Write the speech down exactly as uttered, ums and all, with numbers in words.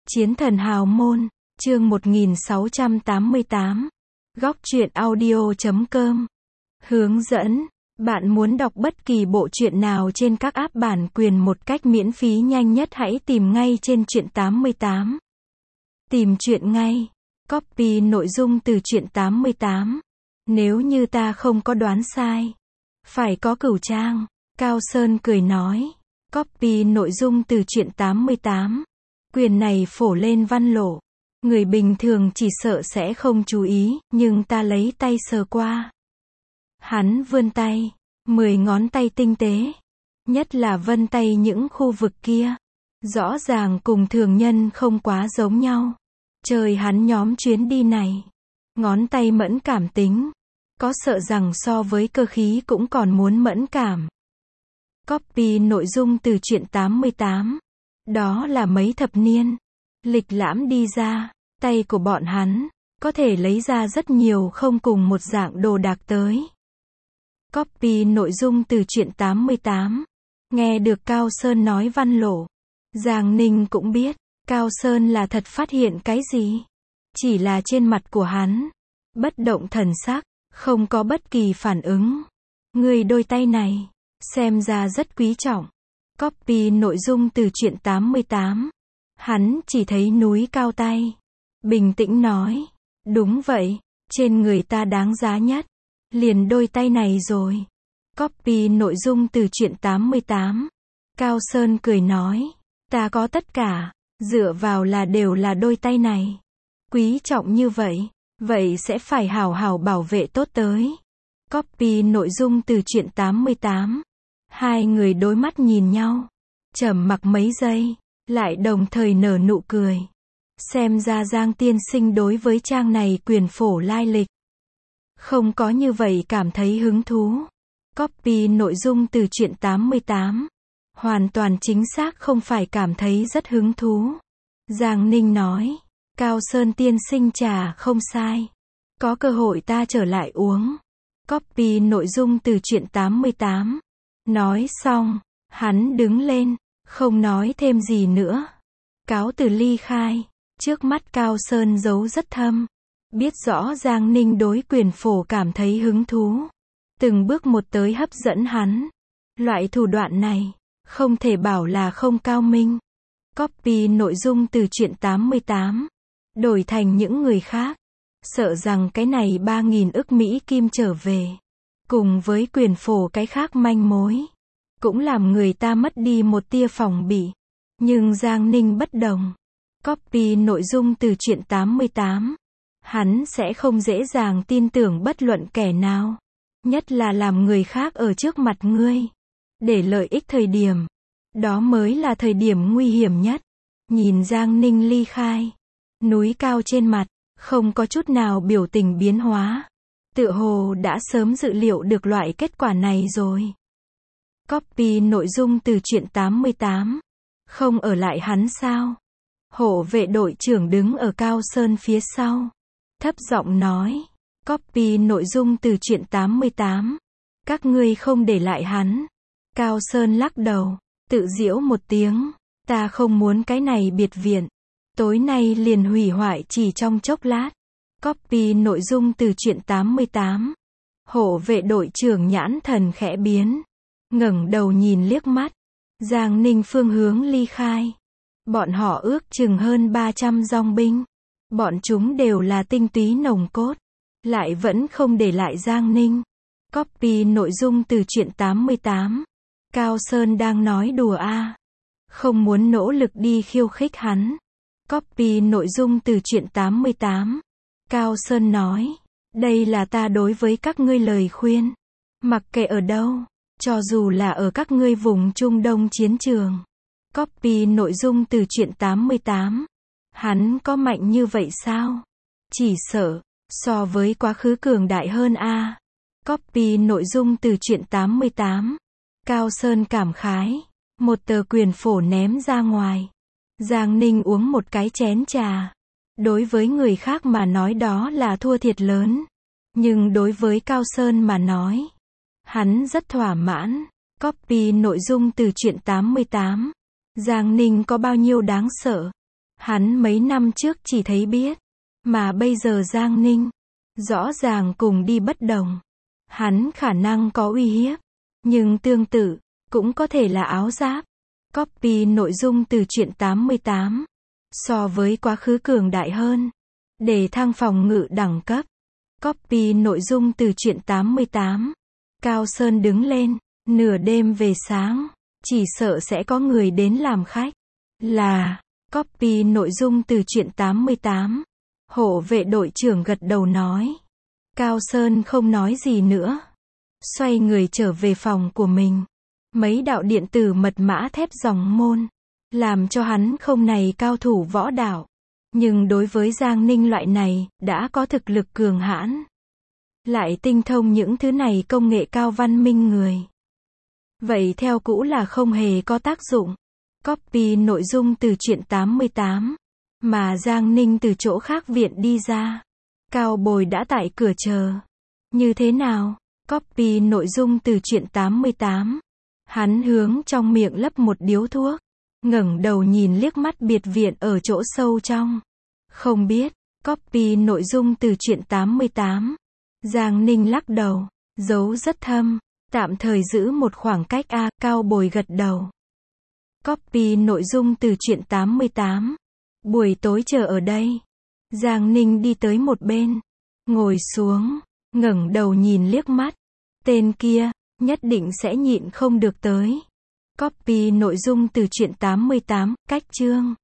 Chiến thần hào môn, chương một nghìn sáu trăm tám mươi tám. Góc truyện audio chấm com. Hướng dẫn, bạn muốn đọc bất kỳ bộ truyện nào trên các app bản quyền một cách miễn phí nhanh nhất hãy tìm ngay trên Truyện tám mươi tám. Tìm truyện ngay. Copy nội dung từ Truyện tám mươi tám. Nếu như ta không có đoán sai, phải có Cửu Trang. Cao Sơn cười nói. Copy nội dung từ Truyện tám mươi tám. Quyền này phổ lên văn lộ. Người bình thường chỉ sợ sẽ không chú ý, nhưng ta lấy tay sờ qua. Hắn vươn tay, mười ngón tay tinh tế. Nhất là vân tay những khu vực kia. Rõ ràng cùng thường nhân không quá giống nhau. Trời hắn nhóm chuyến đi này. Ngón tay mẫn cảm tính. Có sợ rằng so với cơ khí cũng còn muốn mẫn cảm. Copy nội dung từ Truyện tám mươi tám. Đó là mấy thập niên. Lịch lãm đi ra. Tay của bọn hắn. Có thể lấy ra rất nhiều không cùng một dạng đồ đạc tới. Copy nội dung từ Truyện tám mươi tám. Nghe được Cao Sơn nói văn lộ. Giang Ninh cũng biết. Cao Sơn là thật phát hiện cái gì. Chỉ là trên mặt của hắn. Bất động thần sắc. Không có bất kỳ phản ứng. Người đôi tay này. Xem ra rất quý trọng. Copy nội dung từ Truyện tám mươi tám. Hắn chỉ thấy núi cao tay. Bình tĩnh nói. Đúng vậy. Trên người ta đáng giá nhất. Liền đôi tay này rồi. Copy nội dung từ Truyện tám mươi tám. Cao Sơn cười nói. Ta có tất cả. Dựa vào là đều là đôi tay này. Quý trọng như vậy. Vậy sẽ phải hào hào bảo vệ tốt tới. Copy nội dung từ Truyện tám mươi tám. Hai người đối mắt nhìn nhau. Trầm mặc mấy giây. Lại đồng thời nở nụ cười. Xem ra Giang tiên sinh đối với trang này quyền phổ lai lịch. Không có như vậy cảm thấy hứng thú. Copy nội dung từ Truyện tám mươi tám. Hoàn toàn chính xác không phải cảm thấy rất hứng thú. Giang Ninh nói. Cao Sơn tiên sinh trà không sai. Có cơ hội ta trở lại uống. Copy nội dung từ Truyện tám mươi tám. Nói xong, hắn đứng lên, không nói thêm gì nữa. Cáo từ ly khai. Trước mắt Cao Sơn giấu rất thâm. Biết rõ Giang Ninh đối quyền phổ cảm thấy hứng thú. Từng bước một tới hấp dẫn hắn. Loại thủ đoạn này, không thể bảo là không cao minh. Copy nội dung từ Truyện tám mươi tám. Đổi thành những người khác. Sợ rằng cái này ba nghìn ức Mỹ Kim trở về. Cùng với quyền phổ cái khác manh mối. Cũng làm người ta mất đi một tia phòng bị. Nhưng Giang Ninh bất đồng. Copy nội dung từ Truyện tám mươi tám. Hắn sẽ không dễ dàng tin tưởng bất luận kẻ nào. Nhất là làm người khác ở trước mặt ngươi. Để lợi ích thời điểm. Đó mới là thời điểm nguy hiểm nhất. Nhìn Giang Ninh ly khai. Núi cao trên mặt. Không có chút nào biểu tình biến hóa. Tựa hồ đã sớm dự liệu được loại kết quả này rồi. Copy nội dung từ Truyện tám mươi tám. Không ở lại hắn sao? Hộ vệ đội trưởng đứng ở Cao Sơn phía sau. Thấp giọng nói. Copy nội dung từ Truyện tám mươi tám. Các ngươi không để lại hắn. Cao Sơn lắc đầu. Tự giễu một tiếng. Ta không muốn cái này biệt viện. Tối nay liền hủy hoại chỉ trong chốc lát. Copy nội dung từ Truyện tám mươi tám. Hộ vệ đội trưởng nhãn thần khẽ biến. Ngẩng đầu nhìn liếc mắt. Giang Ninh phương hướng ly khai. Bọn họ ước chừng hơn ba trăm dòng binh. Bọn chúng đều là tinh túy nồng cốt. Lại vẫn không để lại Giang Ninh. Copy nội dung từ Truyện tám mươi tám. Cao Sơn đang nói đùa a à. Không muốn nỗ lực đi khiêu khích hắn. Copy nội dung từ Truyện tám mươi tám. Cao Sơn nói. Đây là ta đối với các ngươi lời khuyên. Mặc kệ ở đâu. Cho dù là ở các ngươi vùng Trung Đông chiến trường. Copy nội dung từ Truyện tám mươi tám. Hắn có mạnh như vậy sao? Chỉ sợ. So với quá khứ cường đại hơn a à. Copy nội dung từ Truyện tám mươi tám. Cao Sơn cảm khái. Một tờ quyền phổ ném ra ngoài. Giang Ninh uống một cái chén trà. Đối với người khác mà nói đó là thua thiệt lớn. Nhưng đối với Cao Sơn mà nói. Hắn rất thỏa mãn. Copy nội dung từ Truyện tám mươi tám. Giang Ninh có bao nhiêu đáng sợ. Hắn mấy năm trước chỉ thấy biết. Mà bây giờ Giang Ninh, rõ ràng cùng đi bất đồng. Hắn khả năng có uy hiếp. Nhưng tương tự, cũng có thể là áo giáp. Copy nội dung từ truyện tám mươi tám. So với quá khứ cường đại hơn. Để thăng phòng ngự đẳng cấp. Copy nội dung từ truyện tám mươi tám. Cao Sơn đứng lên. Nửa đêm về sáng. Chỉ sợ sẽ có người đến làm khách. Là. Copy nội dung từ truyện tám mươi tám. Hộ vệ đội trưởng gật đầu nói. Cao Sơn không nói gì nữa. Xoay người trở về phòng của mình. Mấy đạo điện tử mật mã thép dòng môn. Làm cho hắn không này cao thủ võ đạo. Nhưng đối với Giang Ninh loại này, đã có thực lực cường hãn. Lại tinh thông những thứ này công nghệ cao văn minh người. Vậy theo cũ là không hề có tác dụng. Copy nội dung từ truyện tám mươi tám. Mà Giang Ninh từ chỗ khác viện đi ra. Cao Bồi đã tại cửa chờ. Như thế nào? Copy nội dung từ truyện tám mươi tám. Hắn hướng trong miệng lấp một điếu thuốc. Ngẩng đầu nhìn liếc mắt biệt viện ở chỗ sâu trong. Không biết. Copy nội dung từ truyện tám mươi tám. Giang Ninh lắc đầu. Giấu rất thâm. Tạm thời giữ một khoảng cách a. Cao Bồi gật đầu. Copy nội dung từ truyện tám mươi tám. Buổi tối chờ ở đây. Giang Ninh đi tới một bên. Ngồi xuống. Ngẩng đầu nhìn liếc mắt. Tên kia, nhất định sẽ nhịn không được tới. Copy nội dung từ truyện tám mươi tám, cách chương.